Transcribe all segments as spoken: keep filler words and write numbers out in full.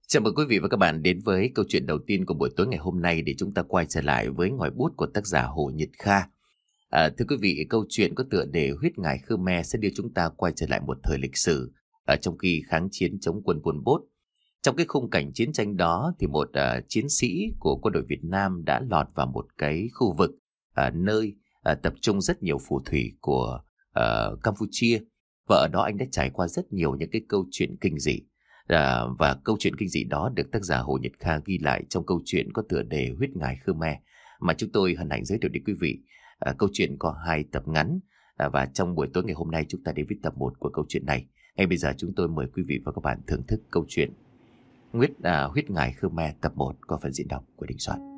Chào mừng quý vị và các bạn đến với câu chuyện đầu tiên của buổi tối ngày hôm nay để chúng ta quay trở lại với ngòi bút của tác giả Hồ Nhật Kha. À, thưa quý vị, câu chuyện có tựa đề Huyết Ngài Khmer sẽ đưa chúng ta quay trở lại một thời lịch sử ở trong khi kháng chiến chống quân Pol Pot. Trong cái khung cảnh chiến tranh đó thì một uh, chiến sĩ của quân đội Việt Nam đã lọt vào một cái khu vực uh, nơi uh, tập trung rất nhiều phù thủy của uh, Campuchia, và ở đó anh đã trải qua rất nhiều những cái câu chuyện kinh dị. À, và câu chuyện kinh dị đó được tác giả Hồ Nhật Kha ghi lại trong câu chuyện có tựa đề Huyết Ngài Khmer mà chúng tôi hân hạnh giới thiệu đến quý vị. À, câu chuyện có hai tập ngắn, à, và trong buổi tối ngày hôm nay chúng ta đến với tập một của câu chuyện này. Ngay bây giờ chúng tôi mời quý vị và các bạn thưởng thức câu chuyện Huyết, à, Huyết Ngài Khmer tập một có phần diễn đọc của Đình Soạn.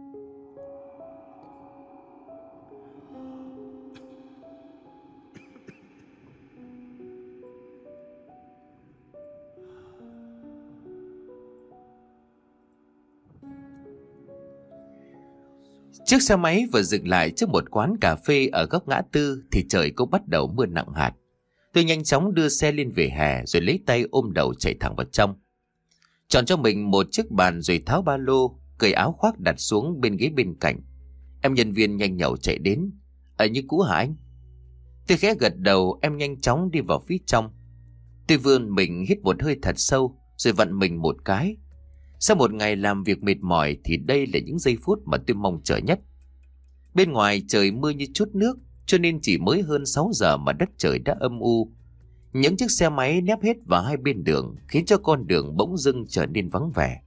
Chiếc xe máy vừa dừng lại trước một quán cà phê ở góc ngã tư thì trời cũng bắt đầu mưa nặng hạt. Tôi nhanh chóng đưa xe lên vỉa hè rồi lấy tay ôm đầu chạy thẳng vào trong. Chọn cho mình một chiếc bàn rồi tháo ba lô, cởi áo khoác đặt xuống bên ghế bên cạnh. Em nhân viên nhanh nhẩu chạy đến. Ở như cũ hả anh? Tôi khẽ gật đầu, em nhanh chóng đi vào phía trong. Tôi vươn mình hít một hơi thật sâu rồi vặn mình một cái. Sau một ngày làm việc mệt mỏi thì đây là những giây phút mà tôi mong chờ nhất. Bên ngoài trời mưa như chút nước, cho nên chỉ mới hơn sáu giờ mà đất trời đã âm u. Những chiếc xe máy nép hết vào hai bên đường khiến cho con đường bỗng dưng trở nên vắng vẻ.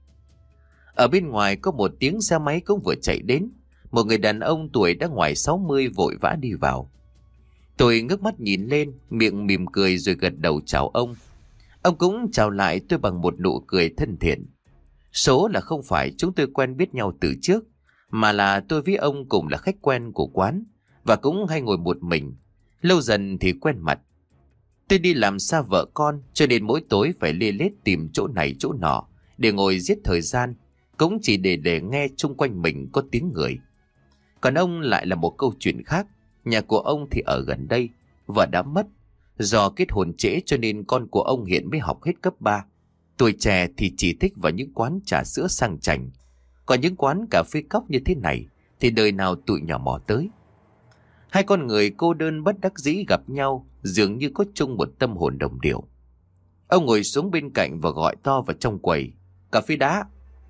Ở bên ngoài có một tiếng xe máy cũng vừa chạy đến. Một người đàn ông tuổi đã ngoài sáu mươi vội vã đi vào. Tôi ngước mắt nhìn lên, miệng mỉm cười rồi gật đầu chào ông. Ông cũng chào lại tôi bằng một nụ cười thân thiện. Số là không phải chúng tôi quen biết nhau từ trước, mà là tôi với ông cùng là khách quen của quán và cũng hay ngồi một mình. Lâu dần thì quen mặt. Tôi đi làm xa vợ con cho nên mỗi tối phải lê lết tìm chỗ này chỗ nọ để ngồi giết thời gian, cũng chỉ để để nghe chung quanh mình có tiếng người. Còn ông lại là một câu chuyện khác. Nhà của ông thì ở gần đây, vợ đã mất. Do kết hôn trễ cho nên con của ông hiện mới học hết cấp ba. Tuổi trẻ thì chỉ thích vào những quán trà sữa sang chảnh. Còn những quán cà phê cóc như thế này thì đời nào tụi nhỏ mò tới. Hai con người cô đơn bất đắc dĩ gặp nhau, dường như có chung một tâm hồn đồng điệu. Ông ngồi xuống bên cạnh và gọi to vào trong quầy: Cà phê đá.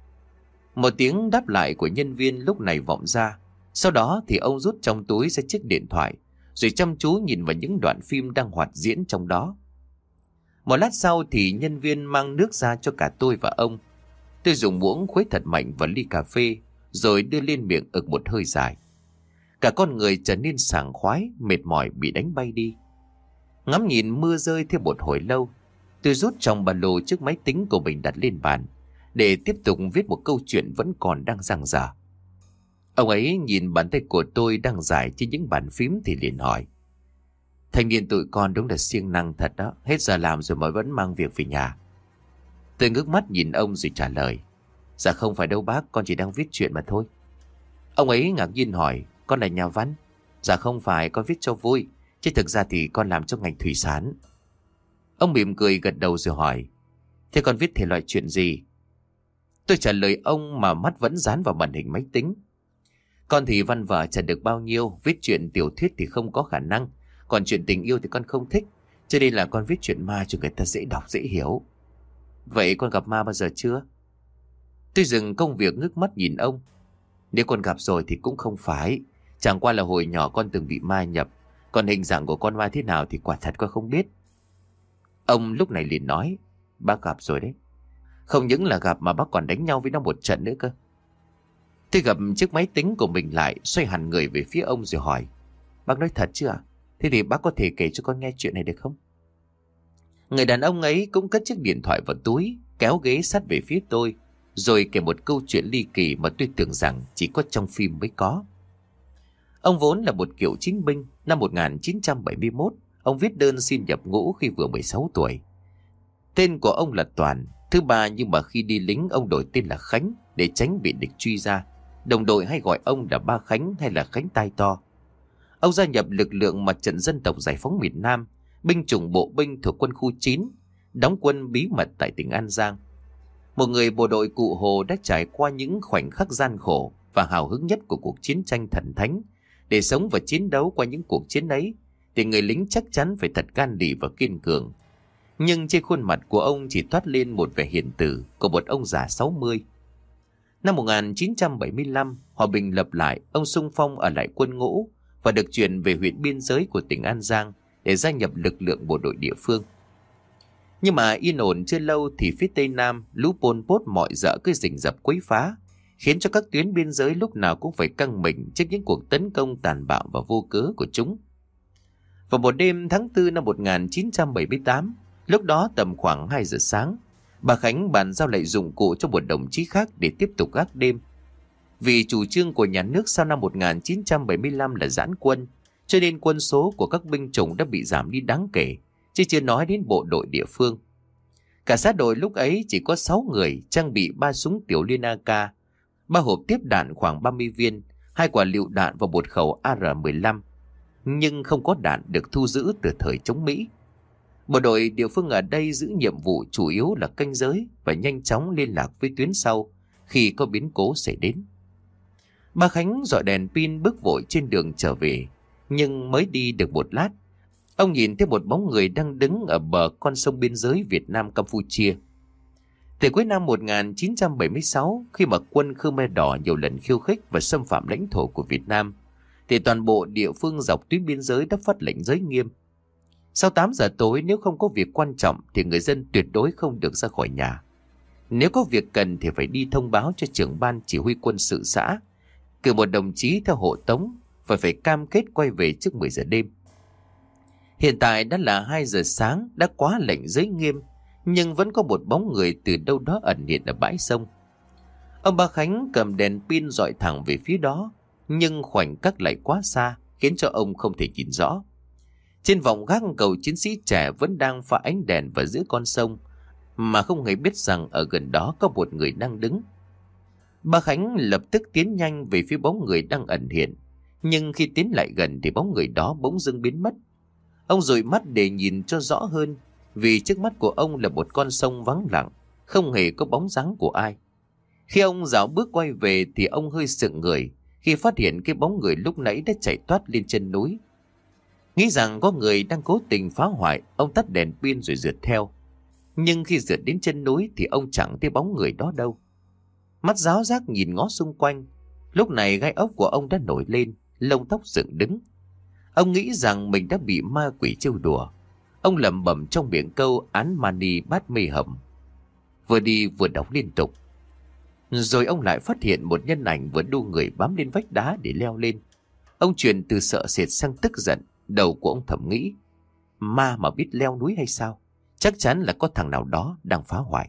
Một tiếng đáp lại của nhân viên lúc này vọng ra. Sau đó thì ông rút trong túi ra chiếc điện thoại, rồi chăm chú nhìn vào những đoạn phim đang hoạt diễn trong đó. Một lát sau thì nhân viên mang nước ra cho cả tôi và ông. Tôi dùng muỗng khuấy thật mạnh vào ly cà phê, rồi đưa lên miệng ực một hơi dài. Cả con người trở nên sảng khoái, mệt mỏi bị đánh bay đi. Ngắm nhìn mưa rơi thêm một hồi lâu, tôi rút trong ba lô chiếc máy tính của mình đặt lên bàn, để tiếp tục viết một câu chuyện vẫn còn đang dang dở. Ông ấy nhìn bàn tay của tôi đang dài trên những bàn phím thì liền hỏi: Thanh niên tụi con đúng là siêng năng thật đó, hết giờ làm rồi mà vẫn mang việc về nhà. Tôi ngước mắt nhìn ông rồi trả lời: Dạ không phải đâu bác, con chỉ đang viết chuyện mà thôi. Ông ấy ngạc nhiên hỏi: Con là nhà văn? Dạ không phải, con viết cho vui, chứ thực ra thì con làm trong ngành thủy sản. Ông mỉm cười gật đầu rồi hỏi: Thế con viết thể loại chuyện gì? Tôi trả lời ông mà mắt vẫn dán vào màn hình máy tính: Con thì văn vở chẳng được bao nhiêu, viết chuyện tiểu thuyết thì không có khả năng, còn chuyện tình yêu thì con không thích, cho nên là con viết chuyện ma cho người ta dễ đọc dễ hiểu. Vậy con gặp ma bao giờ chưa? Tôi dừng công việc ngước mắt nhìn ông. Nếu con gặp rồi thì cũng không phải, chẳng qua là hồi nhỏ con từng bị ma nhập, còn hình dạng của con ma thế nào thì quả thật con không biết. Ông lúc này liền nói: Bác gặp rồi đấy. Không những là gặp mà bác còn đánh nhau với nó một trận nữa cơ. Tôi gập chiếc máy tính của mình lại, xoay hẳn người về phía ông rồi hỏi: Bác nói thật chứ ạ? Thế thì bác có thể kể cho con nghe chuyện này được không? Người đàn ông ấy cũng cất chiếc điện thoại vào túi, kéo ghế sát về phía tôi, rồi kể một câu chuyện ly kỳ mà tôi tưởng rằng chỉ có trong phim mới có. Ông vốn là một cựu chiến binh. Năm một nghìn chín trăm bảy mươi mốt, ông viết đơn xin nhập ngũ khi vừa mười sáu tuổi. Tên của ông là Toàn, thứ ba, nhưng mà khi đi lính ông đổi tên là Khánh để tránh bị địch truy ra. Đồng đội hay gọi ông là Ba Khánh hay là Khánh Tai To. Ông gia nhập lực lượng Mặt trận Dân tộc Giải phóng miền Nam, binh chủng bộ binh thuộc quân khu chín, đóng quân bí mật tại tỉnh An Giang. một người bộ đội cụ Hồ đã trải qua những khoảnh khắc gian khổ và hào hứng nhất của cuộc chiến tranh thần thánh. Để sống và chiến đấu qua những cuộc chiến ấy, thì người lính chắc chắn phải thật gan lì và kiên cường. Nhưng trên khuôn mặt của ông chỉ toát lên một vẻ hiền từ của một ông già sáu mươi. Năm một nghìn chín trăm bảy mươi lăm, hòa bình lập lại, ông xung phong ở lại quân ngũ và được chuyển về huyện biên giới của tỉnh An Giang để gia nhập lực lượng bộ đội địa phương. Nhưng mà yên ổn chưa lâu thì phía Tây Nam, lũ Pol Pot mọi dợ cứ rình rập quấy phá, khiến cho các tuyến biên giới lúc nào cũng phải căng mình trước những cuộc tấn công tàn bạo và vô cớ của chúng. Vào một đêm tháng tư năm một nghìn chín trăm bảy mươi tám, lúc đó tầm khoảng hai giờ sáng, bà Khánh bàn giao lại dụng cụ cho một đồng chí khác để tiếp tục gác đêm. Vì chủ trương của nhà nước sau năm một nghìn chín trăm bảy mươi lăm là giãn quân, cho nên quân số của các binh chủng đã bị giảm đi đáng kể, chứ chưa nói đến bộ đội địa phương. Cả xã đội lúc ấy chỉ có sáu người, trang bị ba súng tiểu liên a ca, ba hộp tiếp đạn khoảng ba mươi viên, hai quả lựu đạn và một khẩu A R mười lăm, nhưng không có đạn được thu giữ từ thời chống Mỹ. Bộ đội địa phương ở đây giữ nhiệm vụ chủ yếu là canh giới và nhanh chóng liên lạc với tuyến sau khi có biến cố xảy đến. Ba Khánh dọi đèn pin bước vội trên đường trở về, nhưng mới đi được một lát, ông nhìn thấy một bóng người đang đứng ở bờ con sông biên giới Việt Nam Campuchia. Từ cuối năm một nghìn chín trăm bảy mươi sáu, khi mà quân Khmer Đỏ nhiều lần khiêu khích và xâm phạm lãnh thổ của Việt Nam, thì toàn bộ địa phương dọc tuyến biên giới đã phát lệnh giới nghiêm. Sau tám giờ tối, nếu không có việc quan trọng thì người dân tuyệt đối không được ra khỏi nhà. Nếu có việc cần thì phải đi thông báo cho trưởng ban chỉ huy quân sự xã, cử một đồng chí theo hộ tống và phải cam kết quay về trước mười giờ đêm. Hiện tại đã là hai giờ sáng, đã quá lệnh giới nghiêm, nhưng vẫn có một bóng người từ đâu đó ẩn hiện ở bãi sông. Ông Ba Khánh cầm đèn pin dọi thẳng về phía đó, nhưng khoảnh khắc lại quá xa, khiến cho ông không thể nhìn rõ. Trên vòng gác, cậu chiến sĩ trẻ vẫn đang pha ánh đèn vào giữa con sông, mà không hề biết rằng ở gần đó có một người đang đứng. Ba Khánh lập tức tiến nhanh về phía bóng người đang ẩn hiện, nhưng khi tiến lại gần thì bóng người đó bỗng dưng biến mất. Ông dụi mắt để nhìn cho rõ hơn, vì trước mắt của ông là một con sông vắng lặng, không hề có bóng dáng của ai. Khi ông dạo bước quay về thì ông hơi sững người khi phát hiện cái bóng người lúc nãy đã chạy toát lên chân núi. Nghĩ rằng có người đang cố tình phá hoại, ông tắt đèn pin rồi rượt theo. Nhưng khi rượt đến chân núi thì ông chẳng thấy bóng người đó đâu. Mắt ráo rác nhìn ngó xung quanh, lúc này gai ốc của ông đã nổi lên, lông tóc dựng đứng. Ông nghĩ rằng mình đã bị ma quỷ trêu đùa. Ông lẩm bẩm trong miệng câu án mani bát mê hầm, vừa đi vừa đọc liên tục. Rồi ông lại phát hiện một nhân ảnh vừa đu người bám lên vách đá để leo lên. Ông chuyển từ sợ sệt sang tức giận. Đầu của ông thầm nghĩ, ma mà biết leo núi hay sao? Chắc chắn là có thằng nào đó đang phá hoại.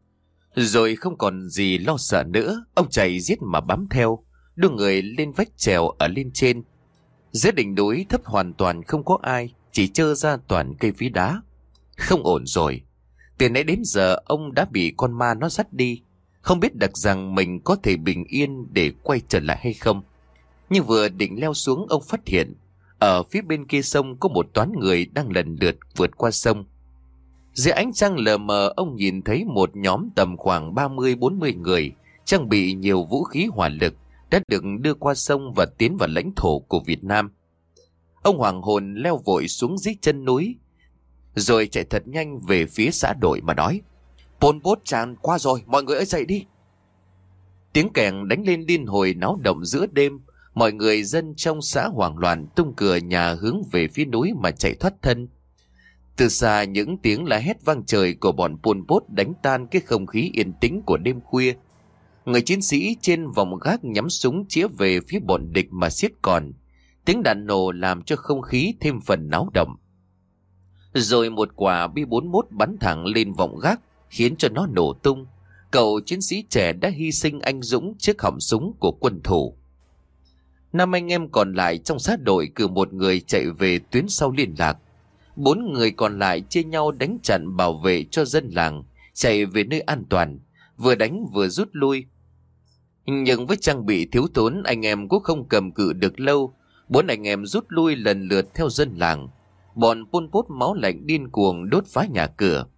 Rồi không còn gì lo sợ nữa, ông chạy giết mà bám theo, đưa người lên vách trèo ở lên trên. Dưới đỉnh núi thấp hoàn toàn không có ai, chỉ trơ ra toàn cây phí đá. Không ổn rồi. Từ nãy đến giờ ông đã bị con ma nó dắt đi, không biết được rằng mình có thể bình yên để quay trở lại hay không. Nhưng vừa định leo xuống, ông phát hiện ở phía bên kia sông có một toán người đang lần lượt vượt qua sông. Dưới ánh trăng lờ mờ, ông nhìn thấy một nhóm tầm khoảng ba mươi bốn mươi người, trang bị nhiều vũ khí hỏa lực, đã được đưa qua sông và tiến vào lãnh thổ của Việt Nam. Ông hoàng hồn leo vội xuống dưới chân núi, rồi chạy thật nhanh về phía xã đội mà nói, Pol Pot tràn qua rồi, mọi người ơi dậy đi. Tiếng kèn đánh lên điên hồi náo động giữa đêm. Mọi người dân trong xã hoảng loạn tung cửa nhà hướng về phía núi mà chạy thoát thân. Từ xa những tiếng la hét vang trời của bọn Pol Pot đánh tan cái không khí yên tĩnh của đêm khuya. Người chiến sĩ trên vòng gác nhắm súng chĩa về phía bọn địch mà xiết còn. Tiếng đạn nổ làm cho không khí thêm phần náo động. Rồi một quả B bốn mươi mốt bắn thẳng lên vòng gác, khiến cho nó nổ tung. Cậu chiến sĩ trẻ đã hy sinh anh dũng trước họng súng của quân thủ. Năm anh em còn lại trong sát đội cử một người chạy về tuyến sau liên lạc. Bốn người còn lại chia nhau đánh chặn bảo vệ cho dân làng chạy về nơi an toàn, vừa đánh vừa rút lui. Nhưng với trang bị thiếu thốn, anh em cũng không cầm cự được lâu. Bốn anh em rút lui lần lượt theo dân làng. Bọn Pol Pot máu lạnh điên cuồng đốt phá nhà cửa.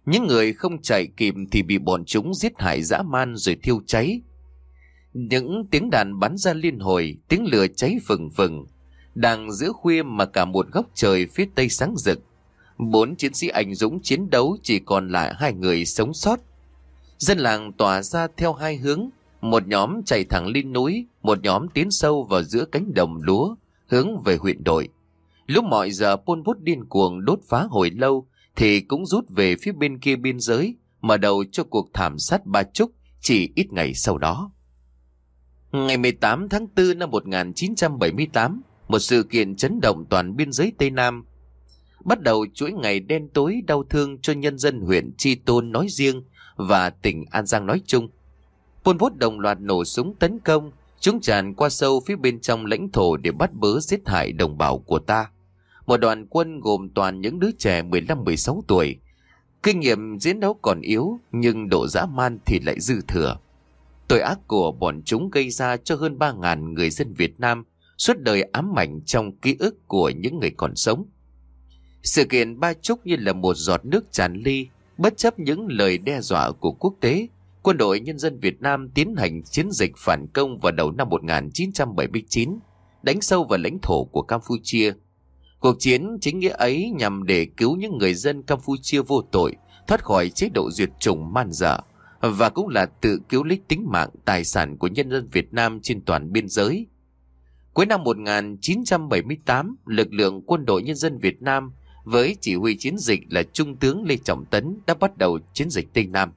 Những người không chạy kịp thì bị bọn chúng giết hại dã man rồi thiêu cháy. Những tiếng đàn bắn ra liên hồi, tiếng lửa cháy phừng phừng. Đang giữa khuya mà cả một góc trời phía tây sáng rực. Bốn chiến sĩ anh dũng chiến đấu, chỉ còn lại hai người sống sót. Dân làng tỏa ra theo hai hướng. Một nhóm chạy thẳng lên núi, một nhóm tiến sâu vào giữa cánh đồng lúa, hướng về huyện đội. Lúc mọi giờ Pol Pot điên cuồng đốt phá hồi lâu, thì cũng rút về phía bên kia biên giới, mở đầu cho cuộc thảm sát Ba Chúc chỉ ít ngày sau đó. Ngày mười tám tháng tư năm một nghìn chín trăm bảy mươi tám, một sự kiện chấn động toàn biên giới Tây Nam. Bắt đầu chuỗi ngày đen tối đau thương cho nhân dân huyện Tri Tôn nói riêng và tỉnh An Giang nói chung. Pol Pot đồng loạt nổ súng tấn công, chúng tràn qua sâu phía bên trong lãnh thổ để bắt bớ giết hại đồng bào của ta. Một đoàn quân gồm toàn những đứa trẻ mười lăm mười sáu tuổi. Kinh nghiệm chiến đấu còn yếu, nhưng độ dã man thì lại dư thừa. Tội ác của bọn chúng gây ra cho hơn ba nghìn người dân Việt Nam suốt đời ám ảnh trong ký ức của những người còn sống. Sự kiện Ba Chúc như là một giọt nước tràn ly. Bất chấp những lời đe dọa của quốc tế, Quân đội Nhân dân Việt Nam tiến hành chiến dịch phản công vào đầu năm một nghìn chín trăm bảy mươi chín, đánh sâu vào lãnh thổ của Campuchia. Cuộc chiến chính nghĩa ấy nhằm để cứu những người dân Campuchia vô tội thoát khỏi chế độ diệt chủng man dợ, và cũng là tự cứu lấy tính mạng tài sản của nhân dân Việt Nam trên toàn biên giới. Cuối năm một nghìn chín trăm bảy mươi tám, lực lượng Quân đội Nhân dân Việt Nam với chỉ huy chiến dịch là Trung tướng Lê Trọng Tấn đã bắt đầu chiến dịch Tây Nam.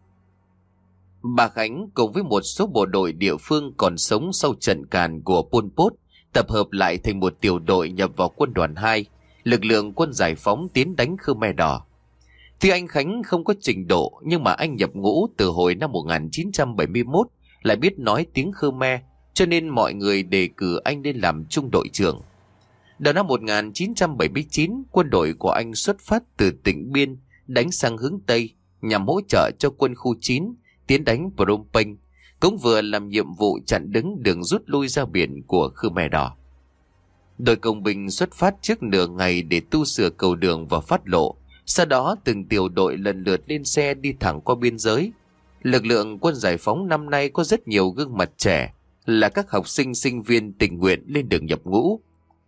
Bà Khánh cùng với một số bộ đội địa phương còn sống sau trận càn của Pol Pot tập hợp lại thành một tiểu đội nhập vào quân đoàn hai, lực lượng quân giải phóng tiến đánh Khmer Đỏ. Tuy anh Khánh không có trình độ, nhưng mà anh nhập ngũ từ hồi năm một nghìn chín trăm bảy mươi mốt, lại biết nói tiếng Khmer, cho nên mọi người đề cử anh lên làm trung đội trưởng. Đầu năm một nghìn chín trăm bảy mươi chín, quân đội của anh xuất phát từ tỉnh Biên đánh sang hướng Tây nhằm hỗ trợ cho quân khu chín tiến đánh Phnom Penh, cũng vừa làm nhiệm vụ chặn đứng đường rút lui ra biển của Khmer Đỏ. Đội công binh xuất phát trước nửa ngày để tu sửa cầu đường và phát lộ. Sau đó từng tiểu đội lần lượt lên xe đi thẳng qua biên giới. Lực lượng quân giải phóng năm nay có rất nhiều gương mặt trẻ, là các học sinh sinh viên tình nguyện lên đường nhập ngũ.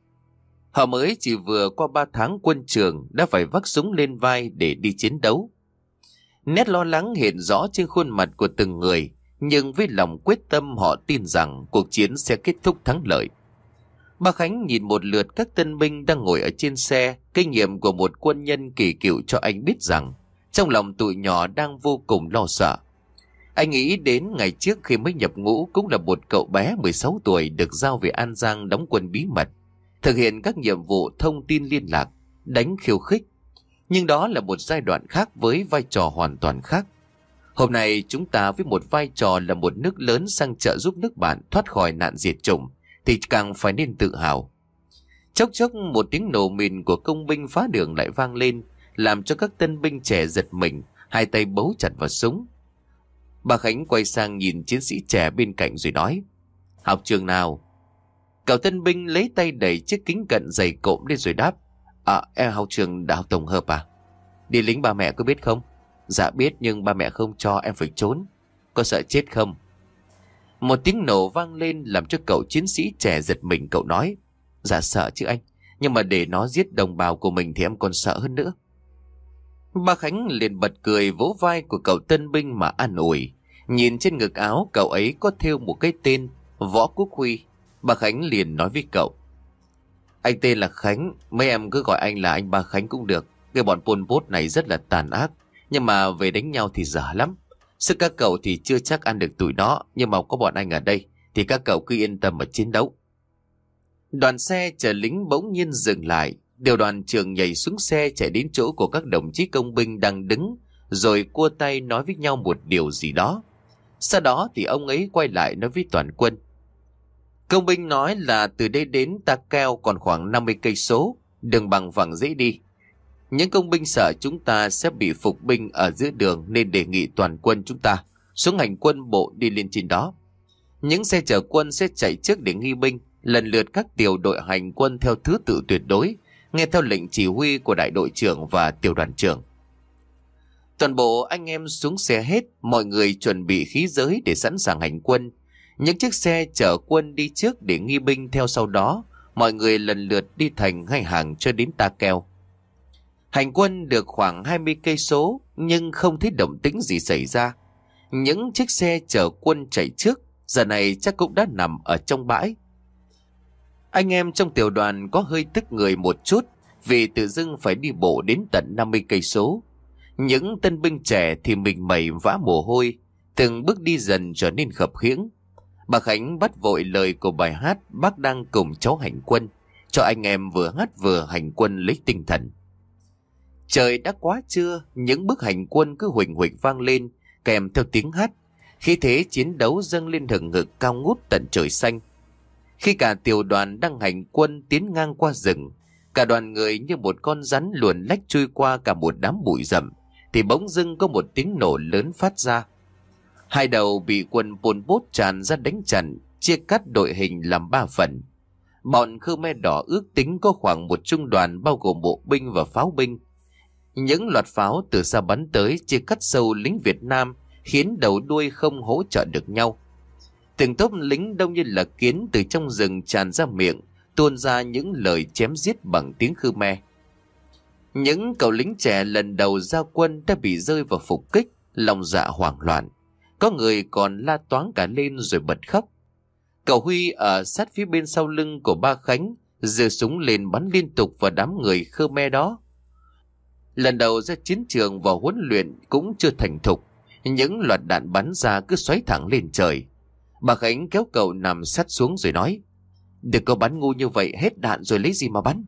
Họ mới chỉ vừa qua ba tháng quân trường đã phải vác súng lên vai để đi chiến đấu. Nét lo lắng hiện rõ trên khuôn mặt của từng người, nhưng với lòng quyết tâm họ tin rằng cuộc chiến sẽ kết thúc thắng lợi. Bà Khánh nhìn một lượt các tân binh đang ngồi ở trên xe, kinh nghiệm của một quân nhân kỳ cựu cho anh biết rằng trong lòng tụi nhỏ đang vô cùng lo sợ. Anh nghĩ đến ngày trước khi mới nhập ngũ, cũng là một cậu bé mười sáu tuổi được giao về An Giang đóng quân bí mật, thực hiện các nhiệm vụ thông tin liên lạc, đánh khiêu khích. Nhưng đó là một giai đoạn khác với vai trò hoàn toàn khác. Hôm nay chúng ta với một vai trò là một nước lớn sang trợ giúp nước bạn thoát khỏi nạn diệt chủng thì càng phải nên tự hào. Chốc chốc một tiếng nổ mìn của công binh phá đường lại vang lên, làm cho các tân binh trẻ giật mình, hai tay bấu chặt vào súng. Bà Khánh quay sang nhìn chiến sĩ trẻ bên cạnh rồi nói: "Học trường nào?" Cậu tân binh lấy tay đẩy chiếc kính cận dày cộm lên rồi đáp: "À, em học trường Đại học Tổng hợp à? Đi lính ba mẹ có biết không?" "Dạ biết, nhưng ba mẹ không cho em phải trốn." "Có sợ chết không?" Một tiếng nổ vang lên làm cho cậu chiến sĩ trẻ giật mình. Cậu nói: "Dạ sợ chứ anh, nhưng mà để nó giết đồng bào của mình thì em còn sợ hơn nữa." Bà Khánh liền bật cười vỗ vai của cậu tân binh mà an ủi. Nhìn trên ngực áo cậu ấy có thêu một cái tên Võ Quốc Huy. Bà Khánh liền nói với cậu: "Anh tên là Khánh, mấy em cứ gọi anh là anh Ba Khánh cũng được. Cái bọn Pol Pot này rất là tàn ác, nhưng mà về đánh nhau thì dở lắm. Sức các cậu thì chưa chắc ăn được tụi nó, nhưng mà có bọn anh ở đây thì các cậu cứ yên tâm mà chiến đấu." Đoàn xe chở lính bỗng nhiên dừng lại. Điều đoàn trưởng nhảy xuống xe chạy đến chỗ của các đồng chí công binh đang đứng, rồi cua tay nói với nhau một điều gì đó. Sau đó thì ông ấy quay lại nói với toàn quân: "Công binh nói là từ đây đến Ta Keo còn khoảng năm mươi cây số, đường bằng phẳng dễ đi. Những công binh sợ chúng ta sẽ bị phục binh ở giữa đường, nên đề nghị toàn quân chúng ta xuống hành quân bộ đi lên trên đó. Những xe chở quân sẽ chạy trước để nghi binh, lần lượt các tiểu đội hành quân theo thứ tự tuyệt đối, nghe theo lệnh chỉ huy của đại đội trưởng và tiểu đoàn trưởng." Toàn bộ anh em xuống xe hết, mọi người chuẩn bị khí giới để sẵn sàng hành quân. Những chiếc xe chở quân đi trước để nghi binh theo sau đó, mọi người lần lượt đi thành hai hàng cho đến Ta Keo. Hành quân được khoảng hai mươi cây số nhưng không thấy động tĩnh gì xảy ra. Những chiếc xe chở quân chạy trước giờ này chắc cũng đã nằm ở trong bãi. Anh em trong tiểu đoàn có hơi tức người một chút vì tự dưng phải đi bộ đến tận năm mươi cây số. Những tân binh trẻ thì mình mẩy vã mồ hôi, từng bước đi dần trở nên khập khiễng. Bà Khánh bắt vội lời của bài hát Bác đang cùng cháu hành quân, cho anh em vừa hát vừa hành quân lấy tinh thần. Trời đã quá trưa, những bước hành quân cứ huỳnh huỳnh vang lên, kèm theo tiếng hát. Khí thế chiến đấu dâng lên hừng hực cao ngút tận trời xanh. Khi cả tiểu đoàn đang hành quân tiến ngang qua rừng, cả đoàn người như một con rắn luồn lách chui qua cả một đám bụi rậm, thì bỗng dưng có một tiếng nổ lớn phát ra. Hai đầu bị quân Pol Pot tràn ra đánh chặn, chia cắt đội hình làm ba phần. Bọn Khmer Đỏ ước tính có khoảng một trung đoàn bao gồm bộ binh và pháo binh. Những loạt pháo từ xa bắn tới chia cắt sâu lính Việt Nam, khiến đầu đuôi không hỗ trợ được nhau. Từng tốp lính đông như là kiến từ trong rừng tràn ra miệng, tuôn ra những lời chém giết bằng tiếng Khmer. Những cậu lính trẻ lần đầu ra quân đã bị rơi vào phục kích, lòng dạ hoảng loạn. Có người còn la toáng cả lên rồi bật khóc. Cậu Huy ở sát phía bên sau lưng của ba Khánh, giơ súng lên bắn liên tục vào đám người Khmer đó. Lần đầu ra chiến trường và huấn luyện cũng chưa thành thục, những loạt đạn bắn ra cứ xoáy thẳng lên trời. Bà Khánh kéo cậu nằm sát xuống rồi nói: "Đừng có bắn ngu như vậy, hết đạn rồi lấy gì mà bắn."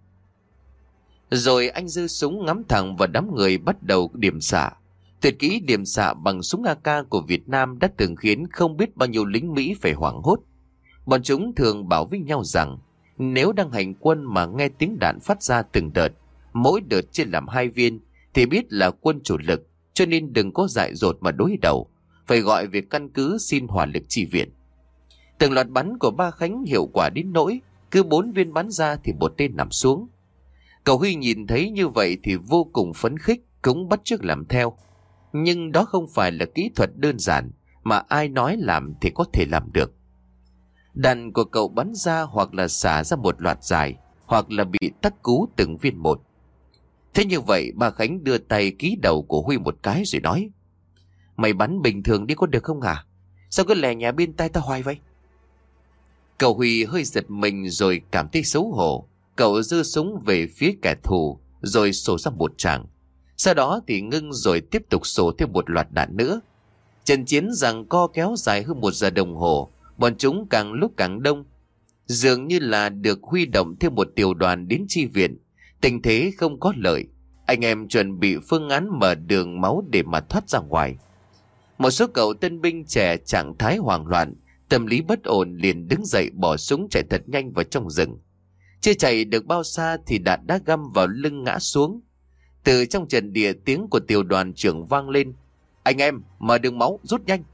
Rồi anh giơ súng ngắm thẳng vào đám người bắt đầu điểm xạ. Tuyệt kỹ điểm xạ bằng súng a ca của Việt Nam đã từng khiến không biết bao nhiêu lính Mỹ phải hoảng hốt. Bọn chúng thường bảo với nhau rằng nếu đang hành quân mà nghe tiếng đạn phát ra từng đợt, mỗi đợt chia làm hai viên, thì biết là quân chủ lực, cho nên đừng có dại dột mà đối đầu, phải gọi về căn cứ xin hỏa lực chi viện. Từng loạt bắn của ba Khánh hiệu quả đến nỗi cứ bốn viên bắn ra thì một tên nằm xuống. Cậu Huy nhìn thấy như vậy thì vô cùng phấn khích, cũng bắt chước làm theo. Nhưng đó không phải là kỹ thuật đơn giản mà ai nói làm thì có thể làm được. Đạn của cậu bắn ra hoặc là xả ra một loạt dài, hoặc là bị tắc cú từng viên một. Thế như vậy ba Khánh đưa tay ký đầu của Huy một cái rồi nói: "Mày bắn bình thường đi có được không hả? Sao cứ lè nhẹ bên tai ta hoài vậy?" Cậu Huy hơi giật mình rồi cảm thấy xấu hổ. Cậu giơ súng về phía kẻ thù rồi sổ ra một tràng. Sau đó thì ngưng rồi tiếp tục sổ thêm một loạt đạn nữa. Trận chiến giằng co kéo dài hơn một giờ đồng hồ. Bọn chúng càng lúc càng đông, dường như là được huy động thêm một tiểu đoàn đến chi viện. Tình thế không có lợi, anh em chuẩn bị phương án mở đường máu để mà thoát ra ngoài. Một số cậu tân binh trẻ trạng thái hoảng loạn, tâm lý bất ổn liền đứng dậy bỏ súng chạy thật nhanh vào trong rừng. Chưa chạy được bao xa thì đạn đã găm vào lưng ngã xuống. Từ trong trận địa tiếng của tiểu đoàn trưởng vang lên: "Anh em, mở đường máu, rút nhanh!"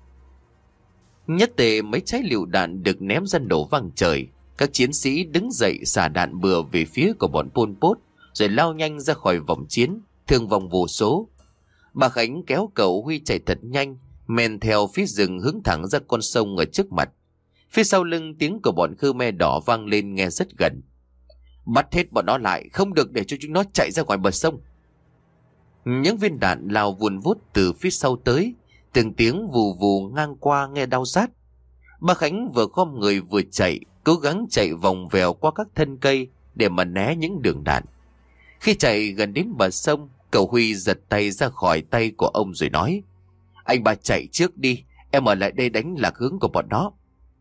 Nhất tề mấy trái lựu đạn được ném ra nổ vang trời. Các chiến sĩ đứng dậy xả đạn bừa về phía của bọn Pol Pot, rồi lao nhanh ra khỏi vòng chiến, thương vong vô số. Bà Khánh kéo cậu Huy chạy thật nhanh, men theo phía rừng hướng thẳng ra con sông ở trước mặt. Phía sau lưng tiếng của bọn Khmer Đỏ vang lên nghe rất gần: "Bắt hết bọn nó lại, không được để cho chúng nó chạy ra ngoài bờ sông." Những viên đạn lao vùn vút từ phía sau tới, từng tiếng vù vù ngang qua nghe đau rát. Bà Khánh vừa khom người vừa chạy, cố gắng chạy vòng vèo qua các thân cây để mà né những đường đạn. Khi chạy gần đến bờ sông, cậu Huy giật tay ra khỏi tay của ông rồi nói: "Anh ba chạy trước đi, em ở lại đây đánh lạc hướng của bọn nó."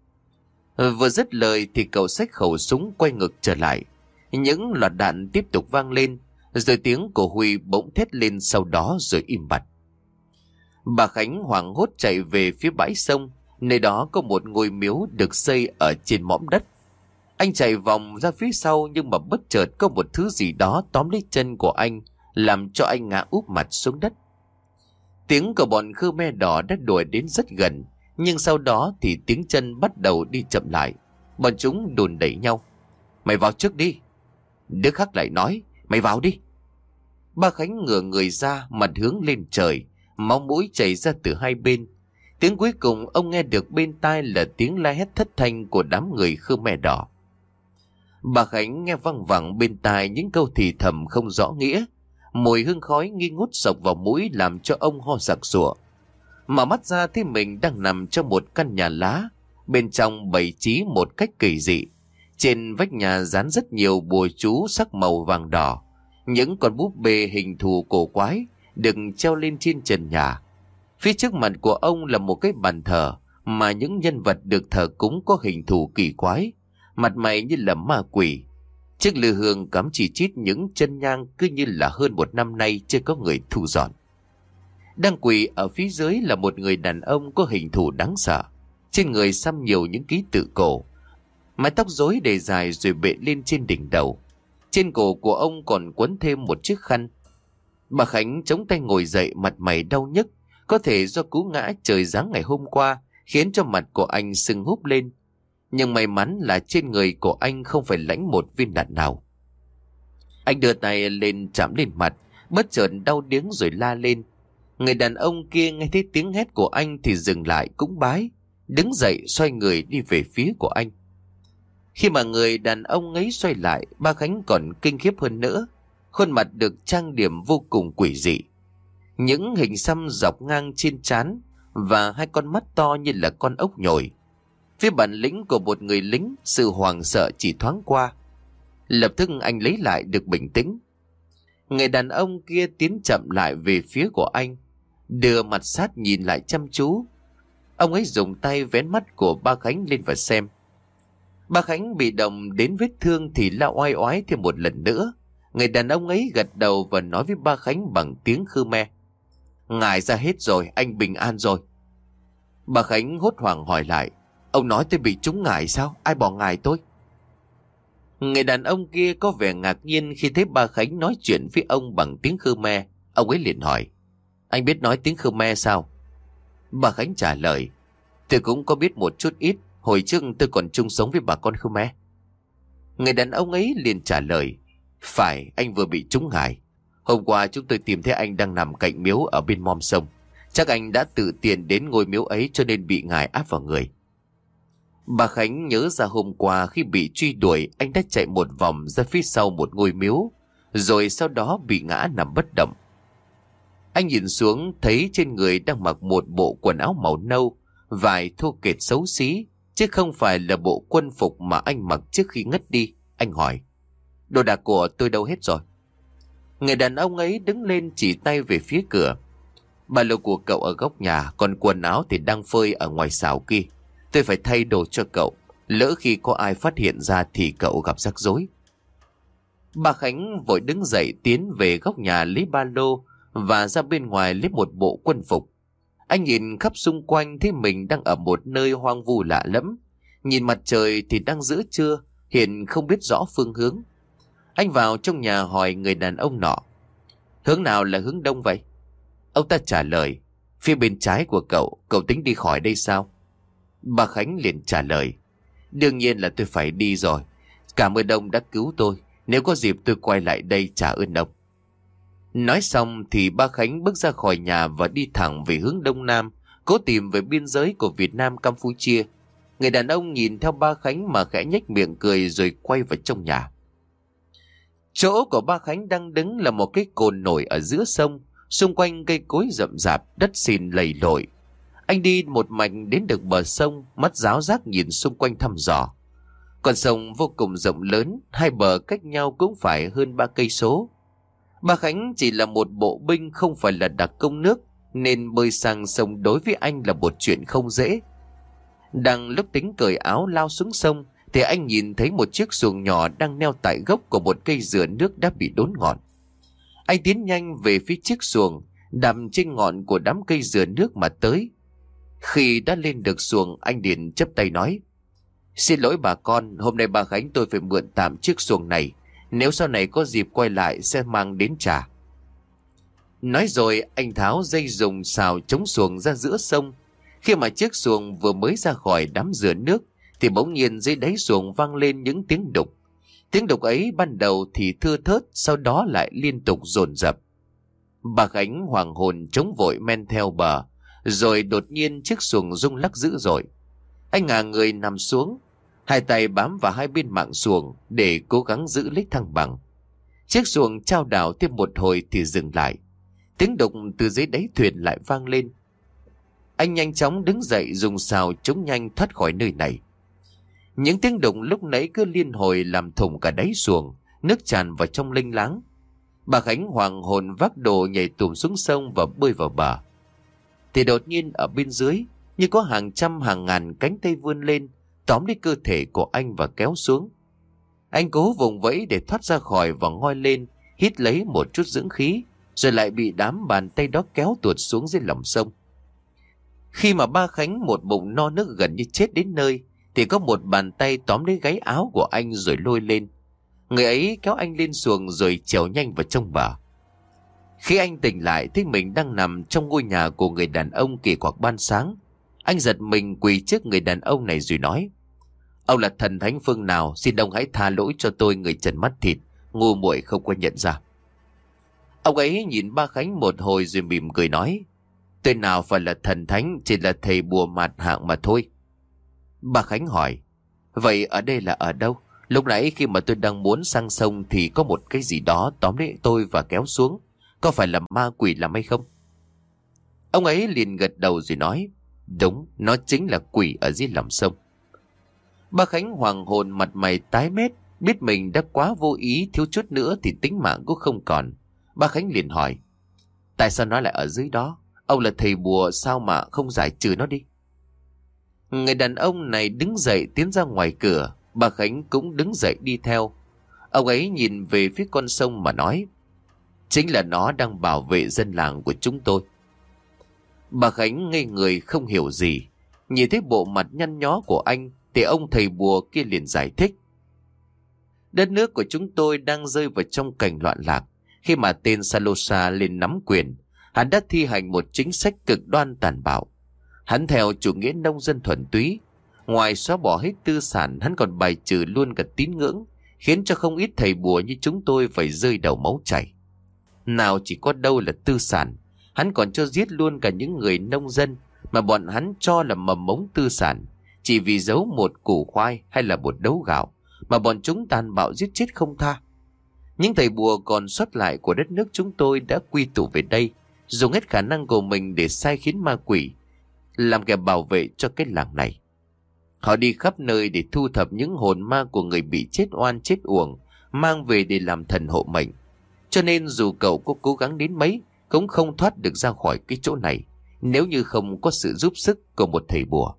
Vừa dứt lời thì cậu xách khẩu súng quay ngược trở lại. Những loạt đạn tiếp tục vang lên, rồi tiếng của Huy bỗng thét lên sau đó rồi im bặt. Bà Khánh hoảng hốt chạy về phía bãi sông, nơi đó có một ngôi miếu được xây ở trên mỏm đất. Anh chạy vòng ra phía sau nhưng mà bất chợt có một thứ gì đó tóm lấy chân của anh, làm cho anh ngã úp mặt xuống đất. Tiếng của bọn Khmer Đỏ đã đuổi đến rất gần, nhưng sau đó thì tiếng chân bắt đầu đi chậm lại. Bọn chúng đùn đẩy nhau: "Mày vào trước đi." Đứa khác lại nói: "Mày vào đi." Ba Khánh ngửa người ra, mặt hướng lên trời, máu mũi chảy ra từ hai bên. Tiếng cuối cùng ông nghe được bên tai là tiếng la hét thất thanh của đám người Khmer đỏ. Bà Khánh nghe văng vẳng bên tai những câu thì thầm không rõ nghĩa. Mùi hương khói nghi ngút sộc vào mũi làm cho ông ho sặc sụa. Mở mắt ra thấy mình đang nằm trong một căn nhà lá. Bên trong bày trí một cách kỳ dị. Trên vách nhà dán rất nhiều bùa chú sắc màu vàng đỏ. Những con búp bê hình thù cổ quái được treo lên trên trần nhà. Phía trước mặt của ông là một cái bàn thờ mà những nhân vật được thờ cúng có hình thù kỳ quái, mặt mày như là ma quỷ. Chiếc lư hương cắm chỉ chít những chân nhang cứ như là hơn một năm nay chưa có người thu dọn. Đang quỳ ở phía dưới là một người đàn ông có hình thù đáng sợ. Trên người xăm nhiều những ký tự cổ. Mái tóc rối để dài rồi bện lên trên đỉnh đầu. Trên cổ của ông còn quấn thêm một chiếc khăn. Bà Khánh chống tay ngồi dậy, mặt mày đau nhức. Có thể do cú ngã trời giáng ngày hôm qua khiến cho mặt của anh sưng húp lên. Nhưng may mắn là trên người của anh không phải lãnh một viên đạn nào. Anh đưa tay lên chạm lên mặt, bất chợt đau điếng rồi la lên. Người đàn ông kia nghe thấy tiếng hét của anh thì dừng lại cúng bái, đứng dậy xoay người đi về phía của anh. Khi mà người đàn ông ấy xoay lại, bà Khánh còn kinh khiếp hơn nữa. Khuôn mặt được trang điểm vô cùng quỷ dị. Những hình xăm dọc ngang trên trán và hai con mắt to như là con ốc nhồi. Với bản lĩnh của một người lính, sự hoảng sợ chỉ thoáng qua. Lập tức anh lấy lại được bình tĩnh. Người đàn ông kia tiến chậm lại về phía của anh, đưa mặt sát nhìn lại chăm chú. Ông ấy dùng tay vén mắt của ba Khánh lên và xem. Ba Khánh bị động đến vết thương thì la oai oái thêm một lần nữa. Người đàn ông ấy gật đầu và nói với ba Khánh bằng tiếng Khmer: "Ngài ra hết rồi, anh bình an rồi." Bà Khánh hốt hoảng hỏi lại: "Ông nói tôi bị trúng ngài sao? Ai bỏ ngài tôi?" Người đàn ông kia có vẻ ngạc nhiên khi thấy bà Khánh nói chuyện với ông bằng tiếng Khmer. Ông ấy liền hỏi: "Anh biết nói tiếng Khmer sao?" Bà Khánh trả lời: "Tôi cũng có biết một chút ít, hồi trước tôi còn chung sống với bà con Khmer." Người đàn ông ấy liền trả lời: "Phải, anh vừa bị trúng ngài. Hôm qua chúng tôi tìm thấy anh đang nằm cạnh miếu ở bên mom sông. Chắc anh đã tự tiền đến ngôi miếu ấy cho nên bị ngài áp vào người." Bà Khánh nhớ ra hôm qua khi bị truy đuổi, anh đã chạy một vòng ra phía sau một ngôi miếu, rồi sau đó bị ngã nằm bất động. Anh nhìn xuống thấy trên người đang mặc một bộ quần áo màu nâu, vải thô kệch xấu xí, chứ không phải là bộ quân phục mà anh mặc trước khi ngất đi. Anh hỏi: "Đồ đạc của tôi đâu hết rồi?" Người đàn ông ấy đứng lên chỉ tay về phía cửa: "Ba lô của cậu ở góc nhà, còn quần áo thì đang phơi ở ngoài xào kia. Tôi phải thay đồ cho cậu, lỡ khi có ai phát hiện ra thì cậu gặp rắc rối." Bà Khánh vội đứng dậy tiến về góc nhà lấy ba lô và ra bên ngoài lấy một bộ quân phục. Anh nhìn khắp xung quanh thấy mình đang ở một nơi hoang vu lạ lẫm. Nhìn mặt trời thì đang giữa trưa, hiện không biết rõ phương hướng. Anh vào trong nhà hỏi người đàn ông nọ: "Hướng nào là hướng đông vậy?" Ông ta trả lời: "Phía bên trái của cậu, cậu tính đi khỏi đây sao?" Bà Khánh liền trả lời: "Đương nhiên là tôi phải đi rồi. Cảm ơn ông đã cứu tôi. Nếu có dịp tôi quay lại đây trả ơn ông." Nói xong thì ba Khánh bước ra khỏi nhà và đi thẳng về hướng đông nam, cố tìm về biên giới của Việt Nam Campuchia. Người đàn ông nhìn theo ba Khánh mà khẽ nhếch miệng cười rồi quay vào trong nhà. Chỗ của ba Khánh đang đứng là một cái cồn nổi ở giữa sông, xung quanh cây cối rậm rạp, đất xìn lầy lội. Anh đi một mạch đến được bờ sông, mắt ráo rác nhìn xung quanh thăm dò. Con sông vô cùng rộng lớn, hai bờ cách nhau cũng phải hơn ba cây số. Ba Khánh chỉ là một bộ binh, không phải là đặc công nước, nên bơi sang sông đối với anh là một chuyện không dễ. Đang lúc tính cởi áo lao xuống sông thì anh nhìn thấy một chiếc xuồng nhỏ đang neo tại gốc của một cây dừa nước đã bị đốn ngọn. Anh tiến nhanh về phía chiếc xuồng, đạp trên ngọn của đám cây dừa nước mà tới. Khi đã lên được xuồng, anh liền chắp tay nói: "Xin lỗi bà con, hôm nay bà Khánh tôi phải mượn tạm chiếc xuồng này. Nếu sau này có dịp quay lại sẽ mang đến trả." Nói rồi anh tháo dây dùng xào chống xuồng ra giữa sông. Khi mà chiếc xuồng vừa mới ra khỏi đám dừa nước thì bỗng nhiên dưới đáy xuồng vang lên những tiếng đục. Tiếng đục ấy ban đầu thì thưa thớt, sau đó lại liên tục dồn dập. Bà Khánh hoàng hồn chống vội men theo bờ, rồi đột nhiên chiếc xuồng rung lắc dữ dội. Anh ngả người nằm xuống, hai tay bám vào hai bên mạn xuồng để cố gắng giữ lấy thăng bằng. Chiếc xuồng chao đảo thêm một hồi thì dừng lại. Tiếng đục từ dưới đáy thuyền lại vang lên. Anh nhanh chóng đứng dậy dùng xào chống nhanh thoát khỏi nơi này. Những tiếng đụng lúc nãy cứ liên hồi làm thủng cả đáy xuồng, nước tràn vào trong lênh láng. Bà Khánh hoàng hồn vác đồ nhảy tùm xuống sông và bơi vào bờ. Thì đột nhiên ở bên dưới, như có hàng trăm hàng ngàn cánh tay vươn lên, tóm lấy cơ thể của anh và kéo xuống. Anh cố vùng vẫy để thoát ra khỏi và ngoi lên, hít lấy một chút dưỡng khí, rồi lại bị đám bàn tay đó kéo tuột xuống dưới lòng sông. Khi mà ba Khánh một bụng no nước gần như chết đến nơi, thì có một bàn tay tóm lấy gáy áo của anh rồi lôi lên. Người ấy kéo anh lên xuồng rồi trèo nhanh vào trong bờ. Khi anh tỉnh lại thấy mình đang nằm trong ngôi nhà của người đàn ông kỳ quặc ban sáng. Anh giật mình quỳ trước người đàn ông này rồi nói: "Ông là thần thánh phương nào? Xin ông hãy tha lỗi cho tôi, người trần mắt thịt, ngu muội không có nhận ra." Ông ấy nhìn ba Khánh một hồi rồi mỉm cười nói: "Tôi nào phải là thần thánh, chỉ là thầy bùa mạt hạng mà thôi." Ba Khánh hỏi: "Vậy ở đây là ở đâu? Lúc nãy khi mà tôi đang muốn sang sông thì có một cái gì đó tóm lấy tôi và kéo xuống. Có phải là ma quỷ làm hay không?" Ông ấy liền gật đầu rồi nói: "Đúng, nó chính là quỷ ở dưới lòng sông." Ba Khánh hoàng hồn mặt mày tái mét, biết mình đã quá vô ý, thiếu chút nữa thì tính mạng cũng không còn. Ba Khánh liền hỏi: "Tại sao nó lại ở dưới đó? Ông là thầy bùa sao mà không giải trừ nó đi?" Người đàn ông này đứng dậy tiến ra ngoài cửa. Bà Khánh cũng đứng dậy đi theo. Ông ấy nhìn về phía con sông mà nói: "Chính là nó đang bảo vệ dân làng của chúng tôi." Bà Khánh ngây người không hiểu gì. Nhìn thấy bộ mặt nhăn nhó của anh thì ông thầy bùa kia liền giải thích: "Đất nước của chúng tôi đang rơi vào trong cảnh loạn lạc. Khi mà tên Salosa lên nắm quyền, hắn đã thi hành một chính sách cực đoan tàn bạo. Hắn theo chủ nghĩa nông dân thuần túy. Ngoài xóa bỏ hết tư sản, hắn còn bài trừ luôn cả tín ngưỡng, khiến cho không ít thầy bùa như chúng tôi phải rơi đầu máu chảy. Nào chỉ có đâu là tư sản, hắn còn cho giết luôn cả những người nông dân mà bọn hắn cho là mầm mống tư sản, chỉ vì giấu một củ khoai hay là một đấu gạo mà bọn chúng tàn bạo giết chết không tha. Những thầy bùa còn sót lại của đất nước chúng tôi đã quy tụ về đây, dùng hết khả năng của mình để sai khiến ma quỷ, làm kẻ bảo vệ cho cái làng này. Họ đi khắp nơi để thu thập những hồn ma của người bị chết oan chết uổng, mang về để làm thần hộ mệnh. Cho nên dù cậu có cố gắng đến mấy, cũng không thoát được ra khỏi cái chỗ này, nếu như không có sự giúp sức của một thầy bùa."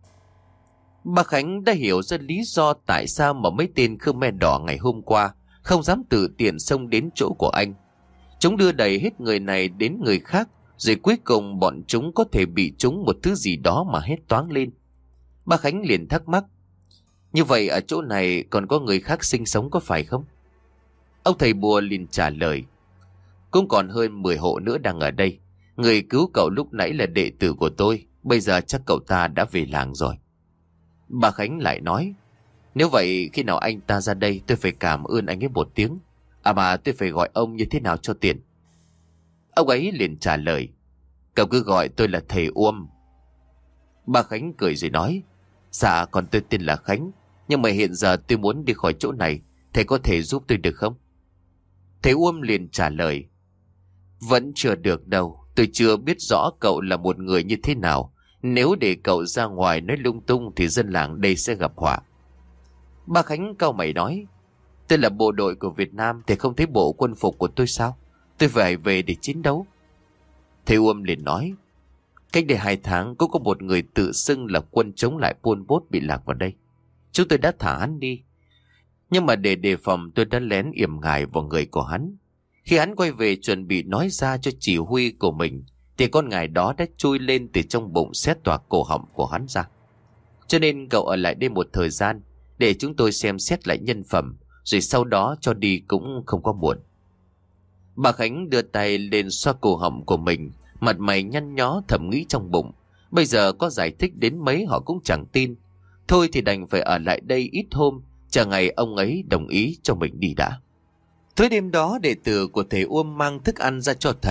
Bà Khánh đã hiểu ra lý do tại sao mà mấy tên Khmer Đỏ ngày hôm qua không dám tự tiện xông đến chỗ của anh. Chúng đưa đẩy hết người này đến người khác, rồi cuối cùng bọn chúng có thể bị chúng một thứ gì đó mà hét toáng lên. Bà Khánh liền thắc mắc: "Như vậy ở chỗ này còn có người khác sinh sống có phải không?" Ông thầy bùa liền trả lời: "Cũng còn hơn mười hộ nữa đang ở đây. Người cứu cậu lúc nãy là đệ tử của tôi, bây giờ chắc cậu ta đã về làng rồi." Bà Khánh lại nói: "Nếu vậy khi nào anh ta ra đây tôi phải cảm ơn anh ấy một tiếng. À mà tôi phải gọi ông như thế nào cho tiện?" Ông ấy liền trả lời: "Cậu cứ gọi tôi là thầy Uông." Bà Khánh cười rồi nói: "Dạ còn tôi tên là Khánh, nhưng mà hiện giờ tôi muốn đi khỏi chỗ này, thầy có thể giúp tôi được không?" Thầy Uông liền trả lời: "Vẫn chưa được đâu, tôi chưa biết rõ cậu là một người như thế nào. Nếu để cậu ra ngoài nói lung tung thì dân làng đây sẽ gặp họa." Bà Khánh cau mày nói: "Tôi là bộ đội của Việt Nam, thầy không thấy bộ quân phục của tôi sao? Tôi phải về để chiến đấu." Thầy Uông liền nói: "Cách đây hai tháng cũng có một người tự xưng là quân chống lại Pol Pot bị lạc vào đây. Chúng tôi đã thả hắn đi. Nhưng mà để đề phòng tôi đã lén yểm ngài vào người của hắn. Khi hắn quay về chuẩn bị nói ra cho chỉ huy của mình, thì con ngài đó đã chui lên từ trong bụng xé toạc cổ họng của hắn ra. Cho nên cậu ở lại đây một thời gian để chúng tôi xem xét lại nhân phẩm, rồi sau đó cho đi cũng không có muộn." Bà Khánh đưa tay lên xoa cổ họng của mình, mặt mày nhăn nhó thầm nghĩ trong bụng. Bây giờ có giải thích đến mấy họ cũng chẳng tin. Thôi thì đành phải ở lại đây ít hôm, chờ ngày ông ấy đồng ý cho mình đi đã. Tối đêm đó đệ tử của thầy Uông mang thức ăn ra cho thầy.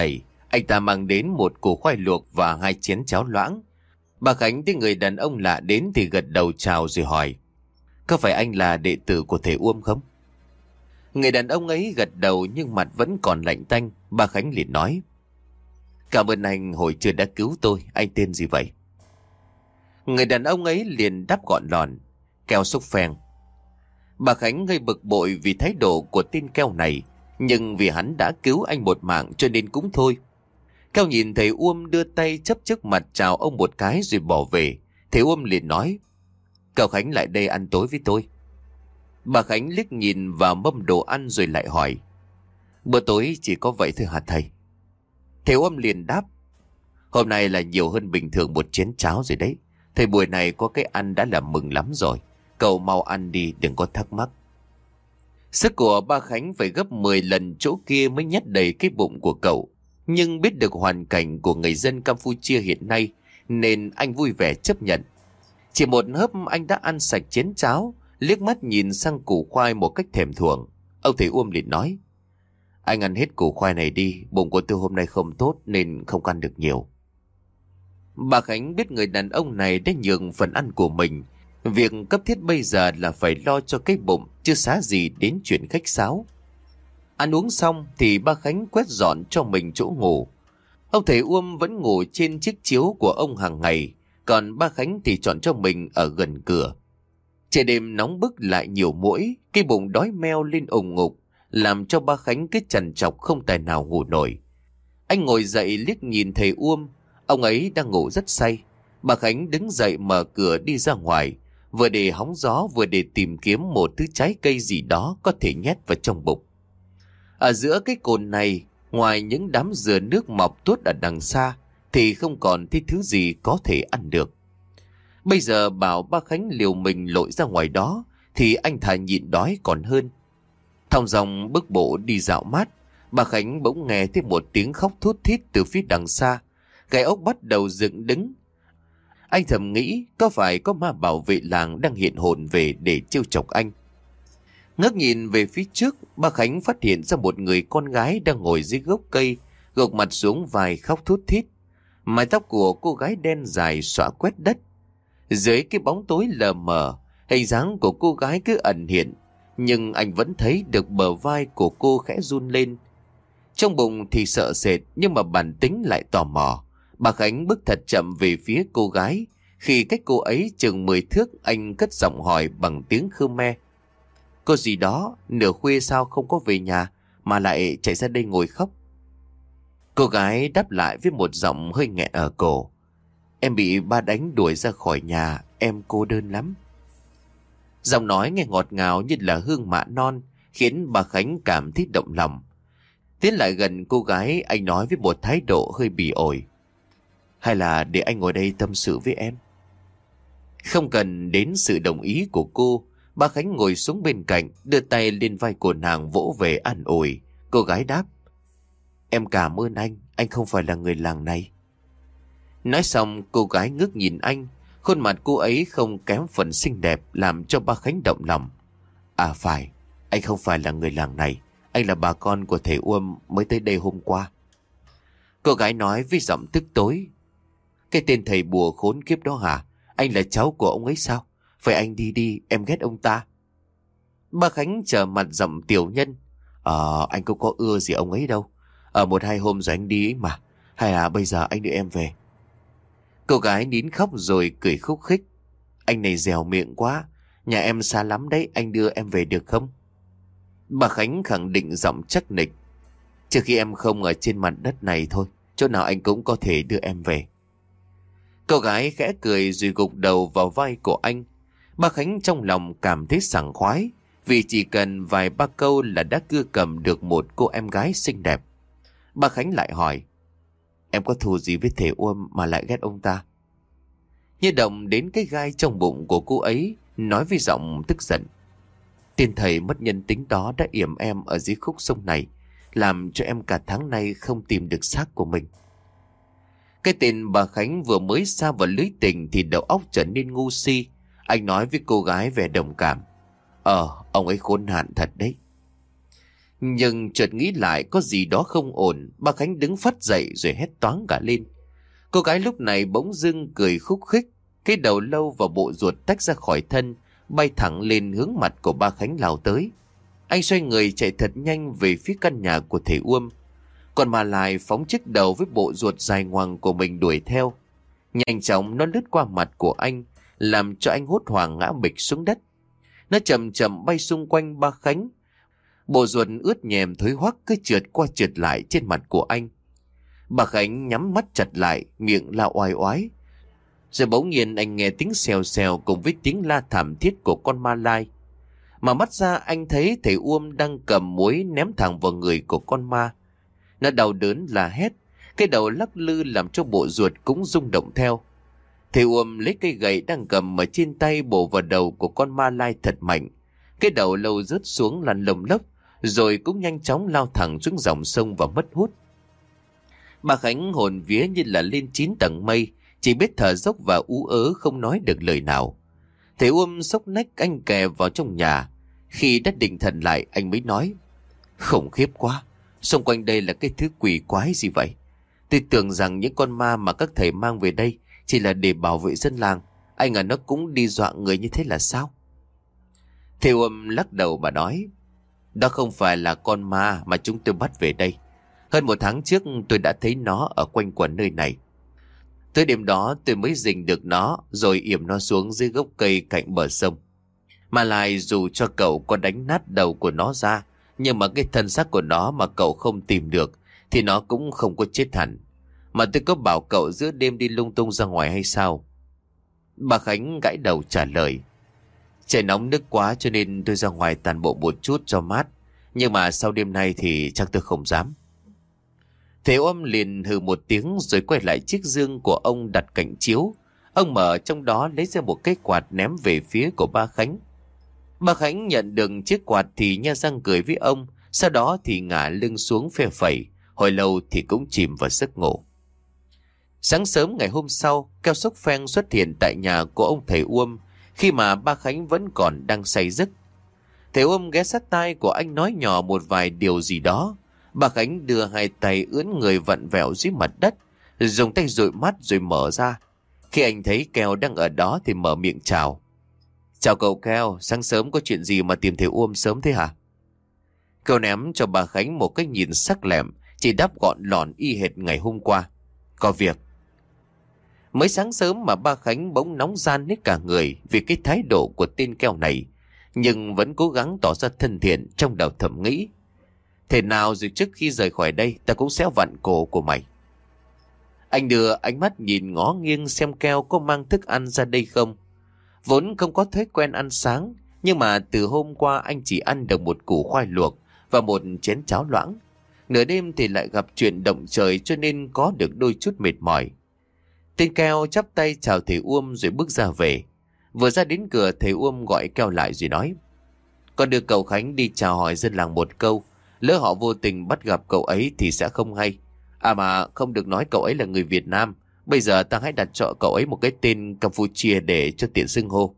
Anh ta mang đến một củ khoai luộc và hai chén cháo loãng. Bà Khánh thấy người đàn ông lạ đến thì gật đầu chào rồi hỏi: có phải anh là đệ tử của thầy Uông không? Người đàn ông ấy gật đầu nhưng mặt vẫn còn lạnh tanh. Bà Khánh liền nói: cảm ơn anh hồi trưa đã cứu tôi. Anh tên gì vậy? Người đàn ông ấy liền đáp gọn lòn: Keo Xúc Phèn. Bà Khánh hơi bực bội vì thái độ của tên Keo này, nhưng vì hắn đã cứu anh một mạng cho nên cũng thôi. Keo nhìn thầy Uông đưa tay chấp trước mặt chào ông một cái rồi bỏ về. Thầy Uông liền nói: cậu Khánh lại đây ăn tối với tôi. Bà Khánh liếc nhìn vào mâm đồ ăn rồi lại hỏi: bữa tối chỉ có vậy thôi hả thầy? Thầy Uông liền đáp: hôm nay là nhiều hơn bình thường một chén cháo rồi đấy. Thầy buổi này có cái ăn đã là mừng lắm rồi. Cậu mau ăn đi, đừng có thắc mắc. Sức của ba Khánh phải gấp mười lần chỗ kia mới nhét đầy cái bụng của cậu. Nhưng biết được hoàn cảnh của người dân Campuchia hiện nay nên anh vui vẻ chấp nhận. Chỉ một hớp anh đã ăn sạch chén cháo, liếc mắt nhìn sang củ khoai một cách thèm thuồng. Ông thầy Uông liền nói: anh ăn hết củ khoai này đi, bụng của tôi hôm nay không tốt nên không ăn được nhiều. Bà Khánh biết người đàn ông này đã nhường phần ăn của mình. Việc cấp thiết bây giờ là phải lo cho cái bụng, chứ xá gì đến chuyện khách sáo. Ăn uống xong thì ba Khánh quét dọn cho mình chỗ ngủ. Ông thầy Uông vẫn ngủ trên chiếc chiếu của ông hàng ngày, còn ba Khánh thì chọn cho mình ở gần cửa. Trời đêm nóng bức lại nhiều muỗi, cái bụng đói meo lên ủng ngục, làm cho ba Khánh cứ trằn trọc không tài nào ngủ nổi. Anh ngồi dậy liếc nhìn thầy Uông, ông ấy đang ngủ rất say. Bà Khánh đứng dậy mở cửa đi ra ngoài, vừa để hóng gió vừa để tìm kiếm một thứ trái cây gì đó có thể nhét vào trong bụng. Ở giữa cái cồn này, ngoài những đám dừa nước mọc tuốt ở đằng xa thì không còn thấy thứ gì có thể ăn được. Bây giờ bảo ba Khánh liều mình lội ra ngoài đó thì anh thà nhịn đói còn hơn. Thong dòng bước bộ đi dạo mát, bà Khánh bỗng nghe thấy một tiếng khóc thút thít từ phía đằng xa. Gai ốc bắt đầu dựng đứng. Anh thầm nghĩ có phải có ma bảo vệ làng đang hiện hồn về để trêu chọc anh. Ngước nhìn về phía trước, bà Khánh phát hiện ra một người con gái đang ngồi dưới gốc cây, gục mặt xuống vai khóc thút thít. Mái tóc của cô gái đen dài xõa quét đất. Dưới cái bóng tối lờ mờ, hình dáng của cô gái cứ ẩn hiện, nhưng anh vẫn thấy được bờ vai của cô khẽ run lên. Trong bụng thì sợ sệt nhưng mà bản tính lại tò mò. Bà Khánh bước thật chậm về phía cô gái. Khi cách cô ấy chừng mười thước, anh cất giọng hỏi bằng tiếng Khmer: cô gì đó, nửa khuya sao không có về nhà mà lại chạy ra đây ngồi khóc? Cô gái đáp lại với một giọng hơi nghẹn ở cổ: em bị ba đánh đuổi ra khỏi nhà, em cô đơn lắm. Giọng nói nghe ngọt ngào như là hương mạ non, khiến bà Khánh cảm thấy động lòng. Tiến lại gần cô gái, anh nói với một thái độ hơi bỉ ổi: hay là để anh ngồi đây tâm sự với em? Không cần đến sự đồng ý của cô, bà Khánh ngồi xuống bên cạnh, đưa tay lên vai của nàng vỗ về an ủi. Cô gái đáp: em cảm ơn anh, anh không phải là người làng này. Nói xong cô gái ngước nhìn anh. Khuôn mặt cô ấy không kém phần xinh đẹp, làm cho bà Khánh động lòng. À phải, anh không phải là người làng này, anh là bà con của thầy Uông mới tới đây hôm qua. Cô gái nói với giọng tức tối: cái tên thầy bùa khốn kiếp đó hả? Anh là cháu của ông ấy sao? Phải anh đi đi, em ghét ông ta. Bà Khánh trở mặt giọng tiểu nhân: Ờ, anh cũng có ưa gì ông ấy đâu. Ở một hai hôm rồi anh đi ấy mà. Hay là bây giờ anh đưa em về? Cô gái nín khóc rồi cười khúc khích: anh này dẻo miệng quá, nhà em xa lắm đấy, anh đưa em về được không? Bà Khánh khẳng định giọng chắc nịch: trước khi em không ở trên mặt đất này thôi, chỗ nào anh cũng có thể đưa em về. Cô gái khẽ cười rồi gục đầu vào vai của anh. Bà Khánh trong lòng cảm thấy sảng khoái, vì chỉ cần vài ba câu là đã cưa cầm được một cô em gái xinh đẹp. Bà Khánh lại hỏi: em có thù gì với thầy Uông mà lại ghét ông ta? Như động đến cái gai trong bụng của cô ấy, nói với giọng tức giận: tên thầy mất nhân tính đó đã yểm em ở dưới khúc sông này, làm cho em cả tháng nay không tìm được xác của mình. Cái tên bà Khánh vừa mới sa vào lưới tình thì đầu óc trở nên ngu si. Anh nói với cô gái vẻ đồng cảm: Ờ, ông ấy khốn nạn thật đấy. Nhưng chợt nghĩ lại có gì đó không ổn, bà Khánh đứng phắt dậy rồi hét toáng cả lên. Cô gái lúc này bỗng dưng cười khúc khích, cái đầu lâu và bộ ruột tách ra khỏi thân, bay thẳng lên hướng mặt của ba Khánh lao tới. Anh xoay người chạy thật nhanh về phía căn nhà của thầy Uông. Còn mà lại phóng chiếc đầu với bộ ruột dài ngoằng của mình đuổi theo. Nhanh chóng nó lướt qua mặt của anh, làm cho anh hốt hoảng ngã bịch xuống đất. Nó chậm chậm bay xung quanh ba Khánh. Bộ ruột ướt nhèm thối hoắc cứ trượt qua trượt lại trên mặt của anh. Bà Khánh nhắm mắt chặt lại, miệng la oai oái. Rồi bỗng nhiên anh nghe tiếng xèo xèo cùng với tiếng la thảm thiết của con ma lai. Mà mắt ra anh thấy thầy Uông đang cầm muối ném thẳng vào người của con ma. Nó đau đớn la hét, cái đầu lắc lư làm cho bộ ruột cũng rung động theo. Thầy Uông lấy cây gậy đang cầm ở trên tay bổ vào đầu của con ma lai thật mạnh. Cái đầu lâu rớt xuống lăn lồng lốc, rồi cũng nhanh chóng lao thẳng xuống dòng sông và mất hút. Bà Khánh hồn vía như là lên chín tầng mây, chỉ biết thở dốc và ú ớ không nói được lời nào. Thầy Uông xốc nách anh kè vào trong nhà. Khi đã định thần lại anh mới nói: khủng khiếp quá, xung quanh đây là cái thứ quỷ quái gì vậy? Tôi tưởng rằng những con ma mà các thầy mang về đây chỉ là để bảo vệ dân làng, anh ngờ nó cũng đi dọa người như thế là sao? Thầy Uông lắc đầu bà nói: đó không phải là con ma mà chúng tôi bắt về đây. Hơn một tháng trước tôi đã thấy nó ở quanh quẩn nơi này. Tới đêm đó tôi mới rình được nó, rồi yểm nó xuống dưới gốc cây cạnh bờ sông. Mà lại dù cho cậu có đánh nát đầu của nó ra, nhưng mà cái thân xác của nó mà cậu không tìm được thì nó cũng không có chết hẳn. Mà tôi có bảo cậu giữa đêm đi lung tung ra ngoài hay sao? Bà Khánh gãi đầu trả lời: trời nóng nức quá cho nên tôi ra ngoài tản bộ một chút cho mát. Nhưng mà sau đêm nay thì chắc tôi không dám. Thầy Uông liền hừ một tiếng rồi quay lại chiếc giường của ông đặt cạnh chiếu. Ông mở trong đó lấy ra một cái quạt ném về phía của ba Khánh. Ba Khánh nhận được chiếc quạt thì nhe răng cười với ông, sau đó thì ngả lưng xuống phe phẩy, hồi lâu thì cũng chìm vào giấc ngủ. Sáng sớm ngày hôm sau, Keo Sốc Pheng xuất hiện tại nhà của ông thầy Uông khi mà ba Khánh vẫn còn đang say giấc. Thầy Uông ghé sát tai của anh nói nhỏ một vài điều gì đó. Bà Khánh đưa hai tay ướn người vặn vẹo dưới mặt đất, dùng tay dụi mắt rồi mở ra. Khi anh thấy Keo đang ở đó thì mở miệng chào: chào cậu Keo, sáng sớm có chuyện gì mà tìm thầy Uông sớm thế hả? Keo ném cho bà Khánh một cái nhìn sắc lẹm, chỉ đáp gọn lọn y hệt ngày hôm qua: có việc. Mới sáng sớm mà ba Khánh bỗng nóng gian hết cả người vì cái thái độ của tên Keo này, nhưng vẫn cố gắng tỏ ra thân thiện, trong đầu thầm nghĩ: thế nào rồi trước khi rời khỏi đây ta cũng sẽ vặn cổ của mày. Anh đưa ánh mắt nhìn ngó nghiêng xem Keo có mang thức ăn ra đây không. Vốn không có thói quen ăn sáng, nhưng mà từ hôm qua anh chỉ ăn được một củ khoai luộc và một chén cháo loãng. Nửa đêm thì lại gặp chuyện động trời cho nên có được đôi chút mệt mỏi. Tên Keo chắp tay chào thầy Uông rồi bước ra về. Vừa ra đến cửa, thầy Uông gọi Keo lại rồi nói: con đưa cậu Khánh đi chào hỏi dân làng một câu, lỡ họ vô tình bắt gặp cậu ấy thì sẽ không hay. À mà không được nói cậu ấy là người Việt Nam. Bây giờ ta hãy đặt cho cậu ấy một cái tên Campuchia để cho tiện xưng hô.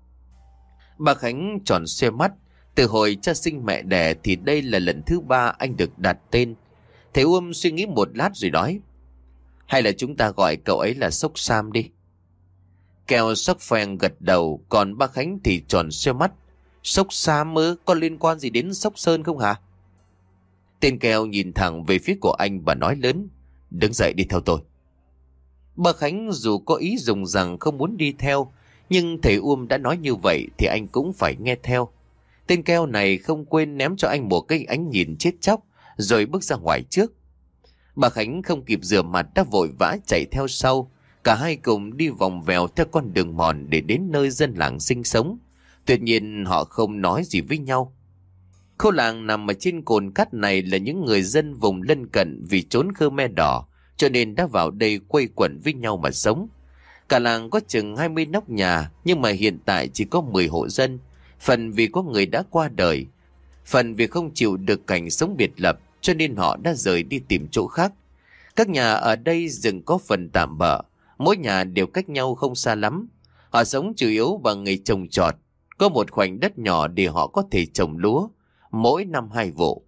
Bà Khánh tròn xoe mắt. Từ hồi cha sinh mẹ đẻ thì đây là lần thứ ba anh được đặt tên. Thầy Uông suy nghĩ một lát rồi nói: hay là chúng ta gọi cậu ấy là Sốc Sam đi. Keo Sốc Pheng gật đầu, còn bà Khánh thì tròn xoe mắt. Sốc Sam ư? Có liên quan gì đến Sốc Sơn không hả? Tên Keo nhìn thẳng về phía của anh và nói lớn: đứng dậy đi theo tôi. Bà Khánh dù có ý dùng rằng không muốn đi theo, nhưng thầy Uông đã nói như vậy thì anh cũng phải nghe theo. Tên Keo này không quên ném cho anh một cái ánh nhìn chết chóc, rồi bước ra ngoài trước. Bà Khánh không kịp rửa mặt đã vội vã chạy theo sau. Cả hai cùng đi vòng vèo theo con đường mòn để đến nơi dân làng sinh sống. Tuyệt nhiên họ không nói gì với nhau. Khu làng nằm ở trên cồn cát này là những người dân vùng lân cận vì trốn Khmer Đỏ, cho nên đã vào đây quây quần với nhau mà sống. Cả làng có chừng hai mươi nóc nhà, nhưng mà hiện tại chỉ có mười hộ dân. Phần vì có người đã qua đời, phần vì không chịu được cảnh sống biệt lập, cho nên họ đã rời đi tìm chỗ khác. Các nhà ở đây dừng có phần tạm bợ, mỗi nhà đều cách nhau không xa lắm. Họ sống chủ yếu bằng nghề trồng trọt, có một khoảnh đất nhỏ để họ có thể trồng lúa, mỗi năm hai vụ.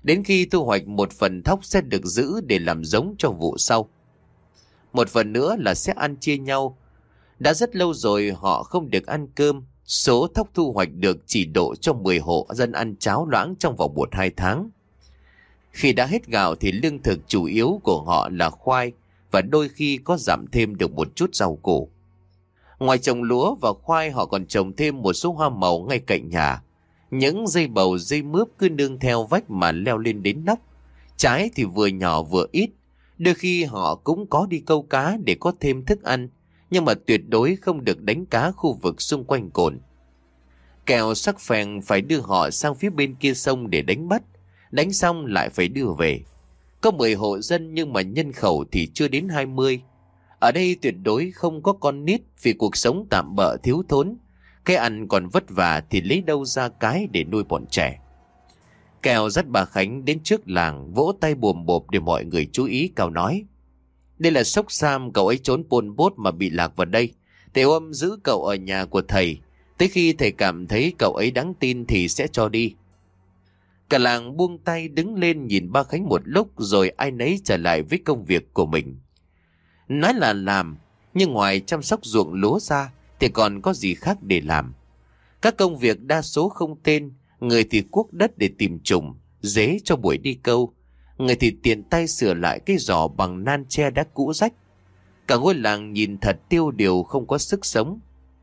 Đến khi thu hoạch, một phần thóc sẽ được giữ để làm giống cho vụ sau. Một phần nữa là sẽ ăn chia nhau. Đã rất lâu rồi họ không được ăn cơm. Số thóc thu hoạch được chỉ độ cho mười hộ dân ăn cháo loãng trong vòng một hai tháng. Khi đã hết gạo thì lương thực chủ yếu của họ là khoai, và đôi khi có giảm thêm được một chút rau củ. Ngoài trồng lúa và khoai, họ còn trồng thêm một số hoa màu ngay cạnh nhà. Những dây bầu dây mướp cứ nương theo vách mà leo lên đến nóc. Trái thì vừa nhỏ vừa ít. Đôi khi họ cũng có đi câu cá để có thêm thức ăn, nhưng mà tuyệt đối không được đánh cá khu vực xung quanh cồn. Kèo sắc phèn phải đưa họ sang phía bên kia sông để đánh bắt. Đánh xong lại phải đưa về. Có mười hộ dân nhưng mà nhân khẩu thì chưa đến hai mươi. Ở đây tuyệt đối không có con nít vì cuộc sống tạm bợ thiếu thốn. Cái ăn còn vất vả thì lấy đâu ra cái để nuôi bọn trẻ. Kèo dắt bà Khánh đến trước làng, vỗ tay bùm bộp để mọi người chú ý. Kèo nói: "Đây là Sóc Sam, cậu ấy trốn Pol Pot mà bị lạc vào đây. Thầy Ôm giữ cậu ở nhà của thầy. Tới khi thầy cảm thấy cậu ấy đáng tin thì sẽ cho đi." Cả làng buông tay đứng lên nhìn ba Khánh một lúc, rồi ai nấy trở lại với công việc của mình. Nói là làm, nhưng ngoài chăm sóc ruộng lúa ra thì còn có gì khác để làm. Các công việc đa số không tên. Người thì cuốc đất để tìm trùng, dế cho buổi đi câu. Người thì tiện tay sửa lại cái giỏ bằng nan tre đã cũ rách. Cả ngôi làng nhìn thật tiêu điều, không có sức sống.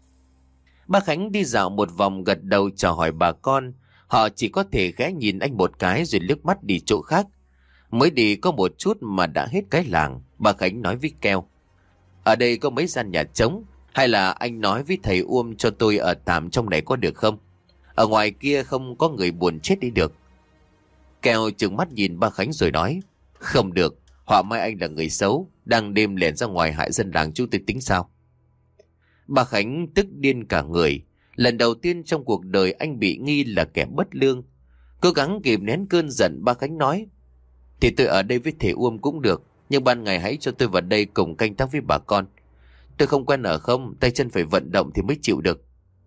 Ba Khánh đi dạo một vòng, gật đầu chào hỏi bà con. Họ chỉ có thể ghé nhìn anh một cái rồi liếc mắt đi chỗ khác. Mới đi có một chút mà đã hết cái làng. Bà Khánh nói với Keo: "Ở đây có mấy gian nhà trống, hay là anh nói với thầy Uông cho tôi ở tạm trong này có được không? Ở ngoài kia không có người buồn chết đi được." Keo trừng mắt nhìn ba Khánh rồi nói: "Không được, họa mai anh là người xấu, đang đêm lẻn ra ngoài hại dân làng chúng tôi tính sao?" Ba Khánh tức điên cả người. Lần đầu tiên trong cuộc đời anh bị nghi là kẻ bất lương. Cố gắng kìm nén cơn giận, ba Khánh nói: "Thì tôi ở đây với thầy Uông cũng được, nhưng ban ngày hãy cho tôi vào đây cùng canh tác với bà con. Tôi không quen ở không, tay chân phải vận động thì mới chịu được."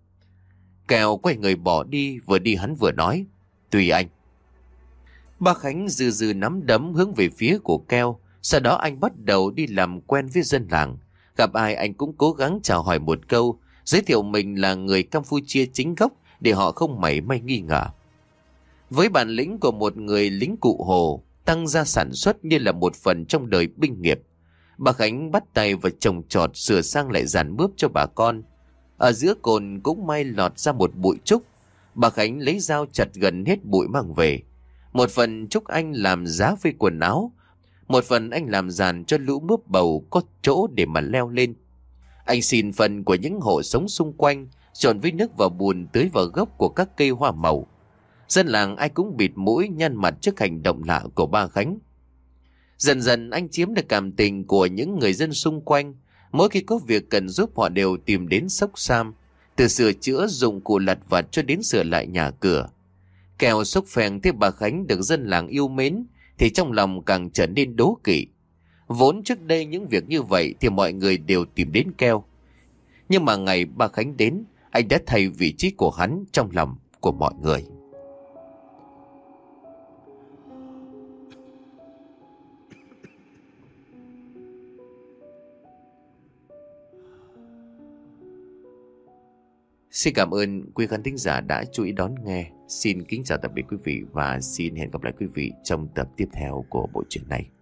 Kèo quay người bỏ đi, vừa đi hắn vừa nói: "Tùy anh." Ba Khánh dừ dừ nắm đấm hướng về phía của Keo. Sau đó anh bắt đầu đi làm quen với dân làng. Gặp ai anh cũng cố gắng chào hỏi một câu, giới thiệu mình là người Campuchia chính gốc để họ không mảy may nghi ngờ. Với bản lĩnh của một người lính cụ Hồ, tăng gia sản xuất như là một phần trong đời binh nghiệp. Bà Khánh bắt tay vào trồng trọt, sửa sang lại giàn mướp cho bà con. Ở giữa cồn cũng may lọt ra một bụi trúc. Bà Khánh lấy dao chặt gần hết bụi mang về. Một phần trúc anh làm giá phơi quần áo, một phần anh làm giàn cho lũ mướp bầu có chỗ để mà leo lên. Anh xin phần của những hộ sống xung quanh, trộn với nước vào bùn tưới vào gốc của các cây hoa màu. Dân làng ai cũng bịt mũi nhăn mặt trước hành động lạ của ba Khánh. Dần dần anh chiếm được cảm tình của những người dân xung quanh. Mỗi khi có việc cần giúp họ đều tìm đến Sóc Sam, từ sửa chữa dụng cụ lặt vặt cho đến sửa lại nhà cửa. Kèo Sốc Phèn thấy bà Khánh được dân làng yêu mến thì trong lòng càng trở nên đố kỵ. Vốn trước đây những việc như vậy thì mọi người đều tìm đến Keo. Nhưng mà ngày bà Khánh đến, anh đã thay vị trí của hắn trong lòng của mọi người. Xin cảm ơn quý khán thính giả đã chú ý đón nghe. Xin kính chào tạm biệt quý vị và xin hẹn gặp lại quý vị trong tập tiếp theo của bộ truyện này.